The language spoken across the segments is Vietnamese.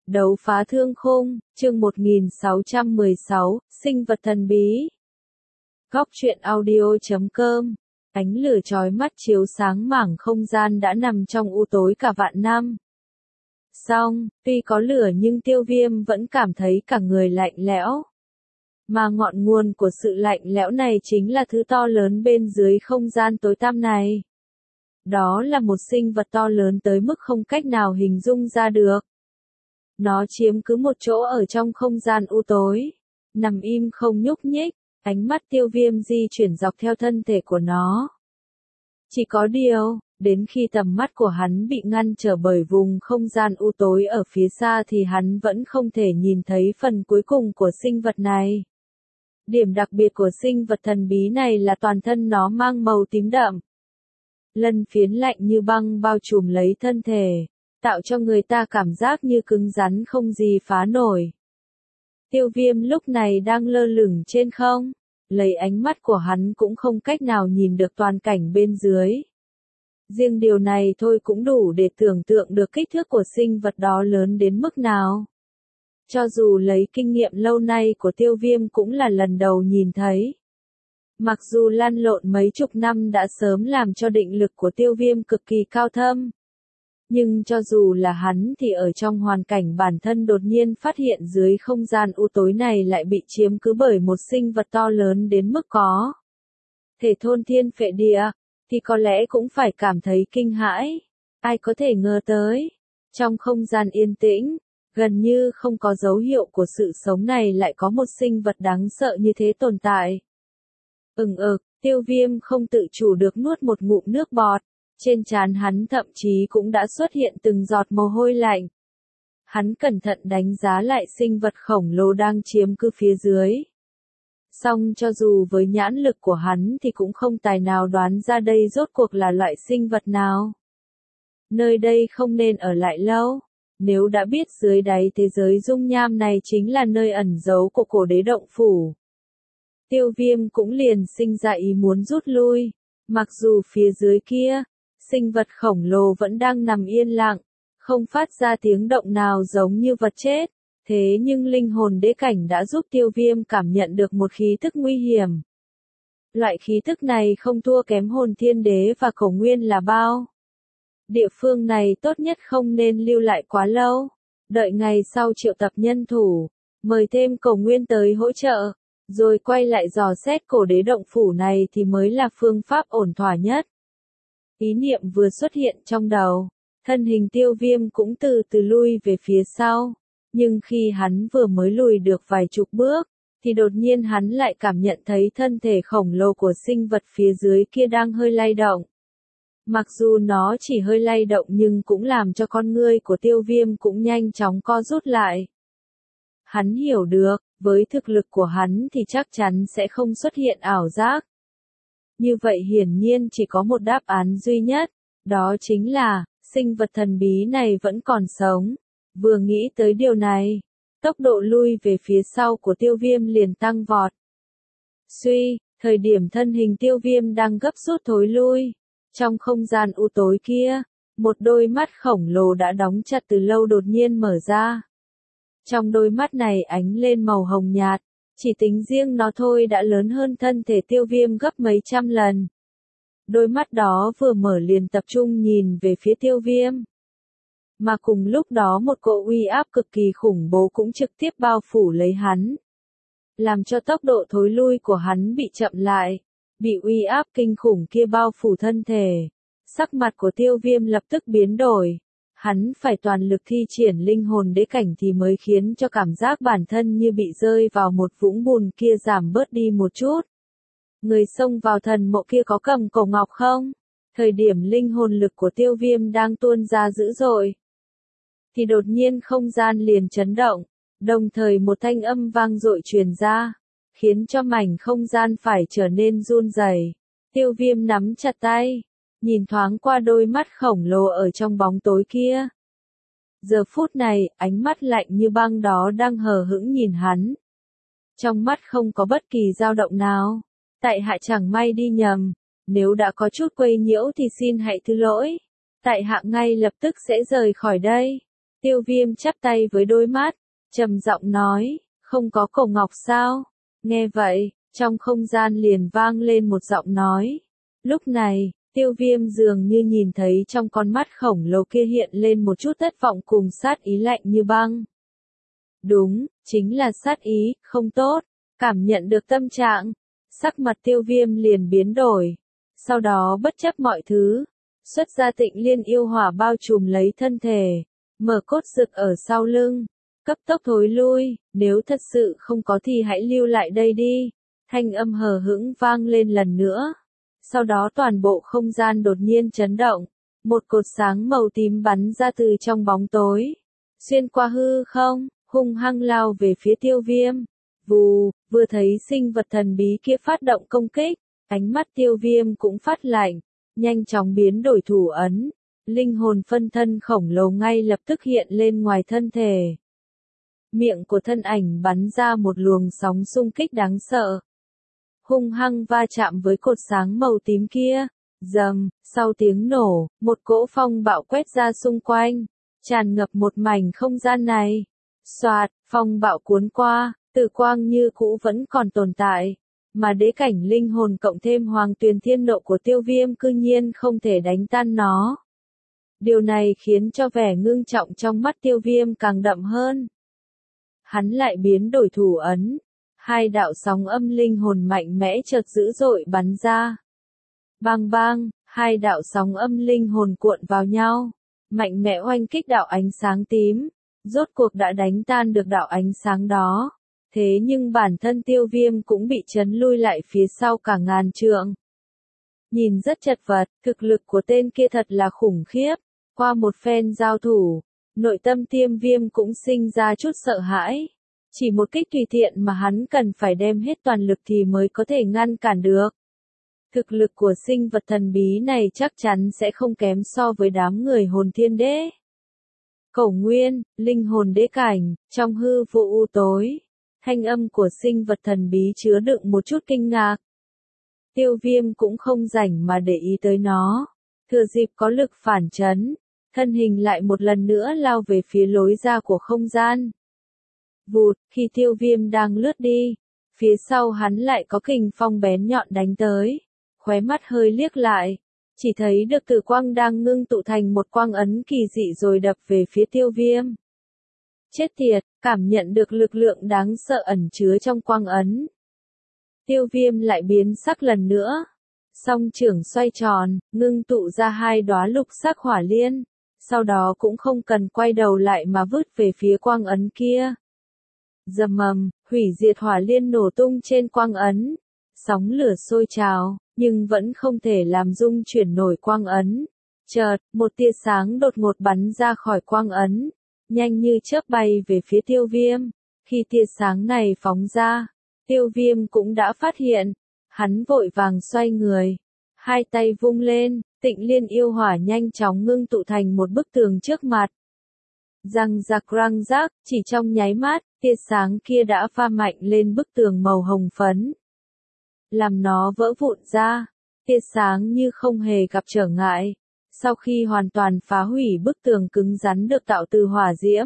Đấu phá thương khung, chương 1616, sinh vật thần bí. Góc truyện audio.com. Ánh lửa chói mắt chiếu sáng mảng không gian đã nằm trong u tối cả vạn năm. Song, tuy có lửa nhưng Tiêu Viêm vẫn cảm thấy cả người lạnh lẽo. Mà ngọn nguồn của sự lạnh lẽo này chính là thứ to lớn bên dưới không gian tối tăm này. Đó là một sinh vật to lớn tới mức không cách nào hình dung ra được. Nó chiếm cứ một chỗ ở trong không gian u tối, nằm im không nhúc nhích, ánh mắt Tiêu Viêm di chuyển dọc theo thân thể của nó. Chỉ có điều, đến khi tầm mắt của hắn bị ngăn trở bởi vùng không gian u tối ở phía xa thì hắn vẫn không thể nhìn thấy phần cuối cùng của sinh vật này. Điểm đặc biệt của sinh vật thần bí này là toàn thân nó mang màu tím đậm. Lân phiến lạnh như băng bao trùm lấy thân thể, tạo cho người ta cảm giác như cứng rắn không gì phá nổi. Tiêu Viêm lúc này đang lơ lửng trên không, lấy ánh mắt của hắn cũng không cách nào nhìn được toàn cảnh bên dưới. Riêng điều này thôi cũng đủ để tưởng tượng được kích thước của sinh vật đó lớn đến mức nào. Cho dù lấy kinh nghiệm lâu nay của Tiêu Viêm cũng là lần đầu nhìn thấy. Mặc dù lăn lộn mấy chục năm đã sớm làm cho định lực của Tiêu Viêm cực kỳ cao thâm. Nhưng cho dù là hắn thì ở trong hoàn cảnh bản thân đột nhiên phát hiện dưới không gian u tối này lại bị chiếm cứ bởi một sinh vật to lớn đến mức có thể thôn thiên phệ địa, thì có lẽ cũng phải cảm thấy kinh hãi. Ai có thể ngờ tới, trong không gian yên tĩnh, gần như không có dấu hiệu của sự sống này lại có một sinh vật đáng sợ như thế tồn tại. Tiêu Viêm không tự chủ được nuốt một ngụm nước bọt. Trên trán hắn thậm chí cũng đã xuất hiện từng giọt mồ hôi lạnh. Hắn cẩn thận đánh giá lại sinh vật khổng lồ đang chiếm cứ phía dưới. Song cho dù với nhãn lực của hắn thì cũng không tài nào đoán ra đây rốt cuộc là loại sinh vật nào. Nơi đây không nên ở lại lâu. Nếu đã biết dưới đáy thế giới dung nham này chính là nơi ẩn giấu của cổ đế động phủ, Tiêu Viêm cũng liền sinh ra ý muốn rút lui. Mặc dù phía dưới kia, sinh vật khổng lồ vẫn đang nằm yên lặng, không phát ra tiếng động nào giống như vật chết, thế nhưng linh hồn đế cảnh đã giúp Tiêu Viêm cảm nhận được một khí tức nguy hiểm. Loại khí tức này không thua kém hồn thiên đế và cổ nguyên là bao. Địa phương này tốt nhất không nên lưu lại quá lâu, đợi ngày sau triệu tập nhân thủ, mời thêm cổ nguyên tới hỗ trợ, rồi quay lại dò xét cổ đế động phủ này thì mới là phương pháp ổn thỏa nhất. Ý niệm vừa xuất hiện trong đầu, thân hình Tiêu Viêm cũng từ từ lui về phía sau, nhưng khi hắn vừa mới lùi được vài chục bước, thì đột nhiên hắn lại cảm nhận thấy thân thể khổng lồ của sinh vật phía dưới kia đang hơi lay động. Mặc dù nó chỉ hơi lay động nhưng cũng làm cho con ngươi của Tiêu Viêm cũng nhanh chóng co rút lại. Hắn hiểu được, với thực lực của hắn thì chắc chắn sẽ không xuất hiện ảo giác. Như vậy hiển nhiên chỉ có một đáp án duy nhất, đó chính là, sinh vật thần bí này vẫn còn sống. Vừa nghĩ tới điều này, tốc độ lui về phía sau của Tiêu Viêm liền tăng vọt. Thời điểm thân hình Tiêu Viêm đang gấp rút thối lui, trong không gian u tối kia, một đôi mắt khổng lồ đã đóng chặt từ lâu đột nhiên mở ra. Trong đôi mắt này ánh lên màu hồng nhạt. Chỉ tính riêng nó thôi đã lớn hơn thân thể Tiêu Viêm gấp mấy trăm lần. Đôi mắt đó vừa mở liền tập trung nhìn về phía Tiêu Viêm. Mà cùng lúc đó một cỗ uy áp cực kỳ khủng bố cũng trực tiếp bao phủ lấy hắn. Làm cho tốc độ thối lui của hắn bị chậm lại. Bị uy áp kinh khủng kia bao phủ thân thể. Sắc mặt của Tiêu Viêm lập tức biến đổi. Hắn phải toàn lực thi triển linh hồn đế cảnh thì mới khiến cho cảm giác bản thân như bị rơi vào một vũng bùn kia giảm bớt đi một chút. Người xông vào thần mộ kia có cầm cổ ngọc không? Thời điểm linh hồn lực của Tiêu Viêm đang tuôn ra dữ dội, thì đột nhiên không gian liền chấn động, đồng thời một thanh âm vang dội truyền ra, khiến cho mảnh không gian phải trở nên run rẩy. Tiêu Viêm nắm chặt tay, nhìn thoáng qua đôi mắt khổng lồ ở trong bóng tối kia. Giờ phút này, ánh mắt lạnh như băng đó đang hờ hững nhìn hắn. Trong mắt không có bất kỳ dao động nào. Tại hạ chẳng may đi nhầm, nếu đã có chút quấy nhiễu thì xin hãy thứ lỗi. Tại hạ ngay lập tức sẽ rời khỏi đây. Tiêu Viêm chắp tay với đôi mắt, trầm giọng nói, không có cổ ngọc sao? Nghe vậy, trong không gian liền vang lên một giọng nói. Lúc này, Tiêu Viêm dường như nhìn thấy trong con mắt khổng lồ kia hiện lên một chút thất vọng cùng sát ý lạnh như băng. Đúng, chính là sát ý, không tốt. Cảm nhận được tâm trạng, sắc mặt Tiêu Viêm liền biến đổi. Sau đó bất chấp mọi thứ, xuất ra Tịnh Liên yêu hỏa bao trùm lấy thân thể, mở cốt dực ở sau lưng, cấp tốc thối lui, nếu thật sự không có thì hãy lưu lại đây đi. Thanh âm hờ hững vang lên lần nữa. Sau đó toàn bộ không gian đột nhiên chấn động, một cột sáng màu tím bắn ra từ trong bóng tối, xuyên qua hư không, hung hăng lao về phía Tiêu Viêm. Vù, vừa thấy sinh vật thần bí kia phát động công kích, ánh mắt Tiêu Viêm cũng phát lạnh, nhanh chóng biến đổi thủ ấn, linh hồn phân thân khổng lồ ngay lập tức hiện lên ngoài thân thể. Miệng của thân ảnh bắn ra một luồng sóng xung kích đáng sợ, hung hăng va chạm với cột sáng màu tím kia. Rầm, sau tiếng nổ, một cỗ phong bạo quét ra xung quanh, tràn ngập một mảnh không gian này. Xoạt, phong bạo cuốn qua, tử quang như cũ vẫn còn tồn tại, mà đế cảnh linh hồn cộng thêm hoàng tuyền thiên nộ của Tiêu Viêm cư nhiên không thể đánh tan nó. Điều này khiến cho vẻ ngưng trọng trong mắt Tiêu Viêm càng đậm hơn. Hắn lại biến đổi thủ ấn, hai đạo sóng âm linh hồn mạnh mẽ chợt dữ dội bắn ra. Bang bang, hai đạo sóng âm linh hồn cuộn vào nhau, mạnh mẽ oanh kích đạo ánh sáng tím, rốt cuộc đã đánh tan được đạo ánh sáng đó. Thế nhưng bản thân Tiêu Viêm cũng bị chấn lui lại phía sau cả ngàn trượng. Nhìn rất chật vật, thực lực của tên kia thật là khủng khiếp. Qua một phen giao thủ, nội tâm Tiêu Viêm cũng sinh ra chút sợ hãi. Chỉ một kích tùy tiện mà hắn cần phải đem hết toàn lực thì mới có thể ngăn cản được. Thực lực của sinh vật thần bí này chắc chắn sẽ không kém so với đám người hồn thiên đế. Cổ nguyên, linh hồn đế cảnh, trong hư vô u tối, thanh âm của sinh vật thần bí chứa đựng một chút kinh ngạc. Tiêu Viêm cũng không rảnh mà để ý tới nó, thừa dịp có lực phản chấn, thân hình lại một lần nữa lao về phía lối ra của không gian. Vụt, khi Tiêu Viêm đang lướt đi, phía sau hắn lại có kình phong bén nhọn đánh tới, khóe mắt hơi liếc lại, chỉ thấy được tử quang đang ngưng tụ thành một quang ấn kỳ dị rồi đập về phía Tiêu Viêm. Chết tiệt, cảm nhận được lực lượng đáng sợ ẩn chứa trong quang ấn. Tiêu Viêm lại biến sắc lần nữa. Song trưởng xoay tròn, ngưng tụ ra hai đóa lục sắc hỏa liên. Sau đó cũng không cần quay đầu lại mà vứt về phía quang ấn kia. Rầm ầm, hủy diệt hỏa liên nổ tung trên quang ấn. Sóng lửa sôi trào, nhưng vẫn không thể làm rung chuyển nổi quang ấn. Chợt, một tia sáng đột ngột bắn ra khỏi quang ấn, nhanh như chớp bay về phía Tiêu Viêm. Khi tia sáng này phóng ra, Tiêu Viêm cũng đã phát hiện, hắn vội vàng xoay người, hai tay vung lên, Tịnh Liên yêu hỏa nhanh chóng ngưng tụ thành một bức tường trước mặt. Răng rắc, chỉ trong nháy mắt, tia sáng kia đã pha mạnh lên bức tường màu hồng phấn, làm nó vỡ vụn ra. Tia sáng như không hề gặp trở ngại, sau khi hoàn toàn phá hủy bức tường cứng rắn được tạo từ hỏa diễm.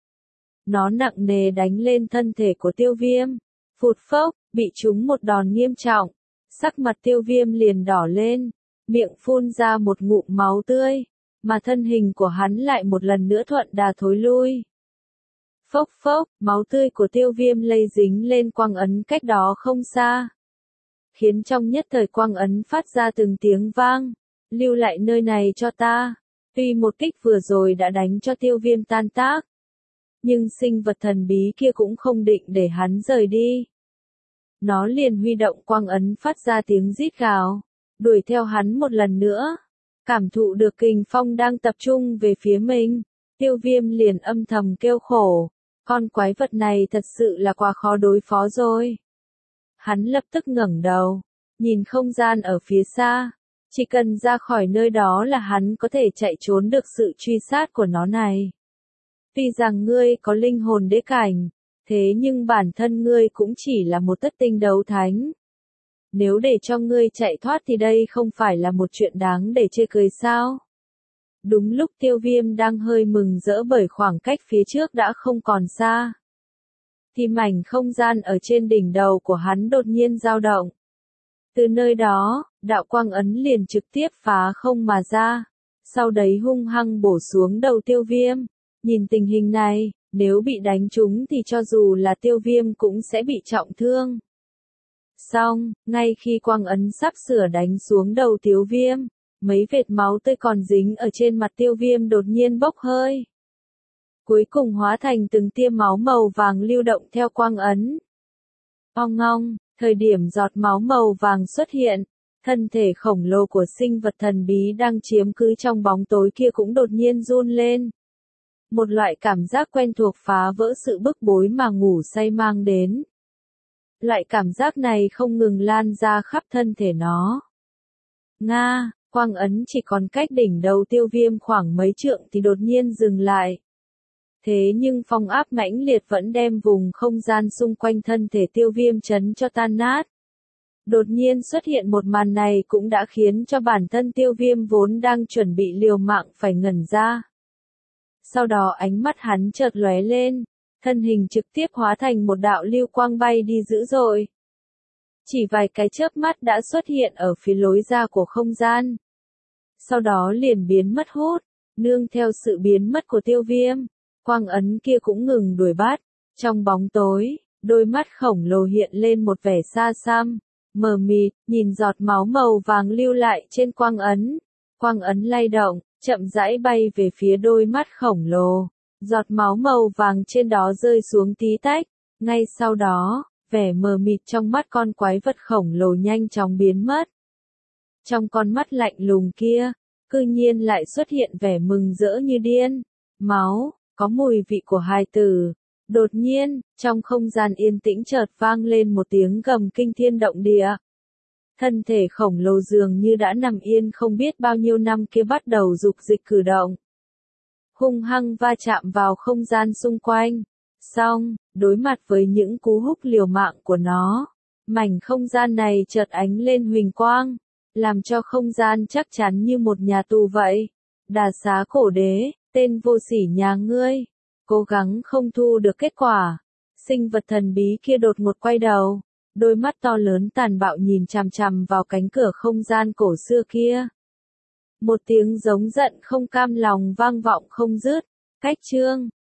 Nó nặng nề đánh lên thân thể của Tiêu Viêm, phụt phốc, bị trúng một đòn nghiêm trọng, sắc mặt Tiêu Viêm liền đỏ lên, miệng phun ra một ngụm máu tươi, mà thân hình của hắn lại một lần nữa thuận đà thối lui. Phốc phốc, máu tươi của Tiêu Viêm lây dính lên quang ấn cách đó không xa, khiến trong nhất thời quang ấn phát ra từng tiếng vang. Lưu lại nơi này cho ta. Tuy một kích vừa rồi đã đánh cho Tiêu Viêm tan tác, nhưng sinh vật thần bí kia cũng không định để hắn rời đi. Nó liền huy động quang ấn phát ra tiếng rít gào, đuổi theo hắn một lần nữa. Cảm thụ được kình phong đang tập trung về phía mình, Tiêu Viêm liền âm thầm kêu khổ. Con quái vật này thật sự là quá khó đối phó rồi. Hắn lập tức ngẩng đầu, nhìn không gian ở phía xa. Chỉ cần ra khỏi nơi đó là hắn có thể chạy trốn được sự truy sát của nó này. Tuy rằng ngươi có linh hồn đế cảnh, thế nhưng bản thân ngươi cũng chỉ là một tất tinh đấu thánh. Nếu để cho ngươi chạy thoát thì đây không phải là một chuyện đáng để chê cười sao? Đúng lúc Tiêu Viêm đang hơi mừng rỡ bởi khoảng cách phía trước đã không còn xa, thì mảnh không gian ở trên đỉnh đầu của hắn đột nhiên dao động. Từ nơi đó, đạo quang ấn liền trực tiếp phá không mà ra, sau đấy hung hăng bổ xuống đầu Tiêu Viêm. Nhìn tình hình này, nếu bị đánh trúng thì cho dù là Tiêu Viêm cũng sẽ bị trọng thương. Xong, ngay khi quang ấn sắp sửa đánh xuống đầu Tiêu Viêm, mấy vệt máu tươi còn dính ở trên mặt Tiêu Viêm đột nhiên bốc hơi, cuối cùng hóa thành từng tia máu màu vàng lưu động theo quang ấn. Ong ong, thời điểm giọt máu màu vàng xuất hiện, thân thể khổng lồ của sinh vật thần bí đang chiếm cứ trong bóng tối kia cũng đột nhiên run lên. Một loại cảm giác quen thuộc phá vỡ sự bức bối mà ngủ say mang đến. Loại cảm giác này không ngừng lan ra khắp thân thể nó. Nga, quang ấn chỉ còn cách đỉnh đầu Tiêu Viêm khoảng mấy trượng thì đột nhiên dừng lại. Thế nhưng phong áp mãnh liệt vẫn đem vùng không gian xung quanh thân thể Tiêu Viêm chấn cho tan nát. Đột nhiên xuất hiện một màn này cũng đã khiến cho bản thân Tiêu Viêm vốn đang chuẩn bị liều mạng phải ngẩn ra. Sau đó ánh mắt hắn chợt lóe lên, thân hình trực tiếp hóa thành một đạo lưu quang bay đi dữ dội. Chỉ vài cái chớp mắt đã xuất hiện ở phía lối ra của không gian. Sau đó liền biến mất hút, nương theo sự biến mất của Tiêu Viêm, quang ấn kia cũng ngừng đuổi bắt. Trong bóng tối, đôi mắt khổng lồ hiện lên một vẻ xa xăm, mờ mịt, nhìn giọt máu màu vàng lưu lại trên quang ấn. Quang ấn lay động, chậm rãi bay về phía đôi mắt khổng lồ. Giọt máu màu vàng trên đó rơi xuống tí tách. Ngay sau đó, vẻ mờ mịt trong mắt con quái vật khổng lồ nhanh chóng biến mất. Trong con mắt lạnh lùng kia, cư nhiên lại xuất hiện vẻ mừng rỡ như điên. Máu, có mùi vị của hài tử. Đột nhiên, trong không gian yên tĩnh chợt vang lên một tiếng gầm kinh thiên động địa. Thân thể khổng lồ dường như đã nằm yên không biết bao nhiêu năm kia bắt đầu dục dịch cử động. Hung hăng va chạm vào không gian xung quanh. Xong, đối mặt với những cú húc liều mạng của nó, mảnh không gian này chợt ánh lên huỳnh quang, làm cho không gian chắc chắn như một nhà tù vậy. Đà Xá Cổ Đế, tên vô sỉ nhà ngươi, cố gắng không thu được kết quả. Sinh vật thần bí kia đột ngột quay đầu, đôi mắt to lớn tàn bạo nhìn chằm chằm vào cánh cửa không gian cổ xưa kia. Một tiếng giống giận không cam lòng vang vọng không dứt. Cách chương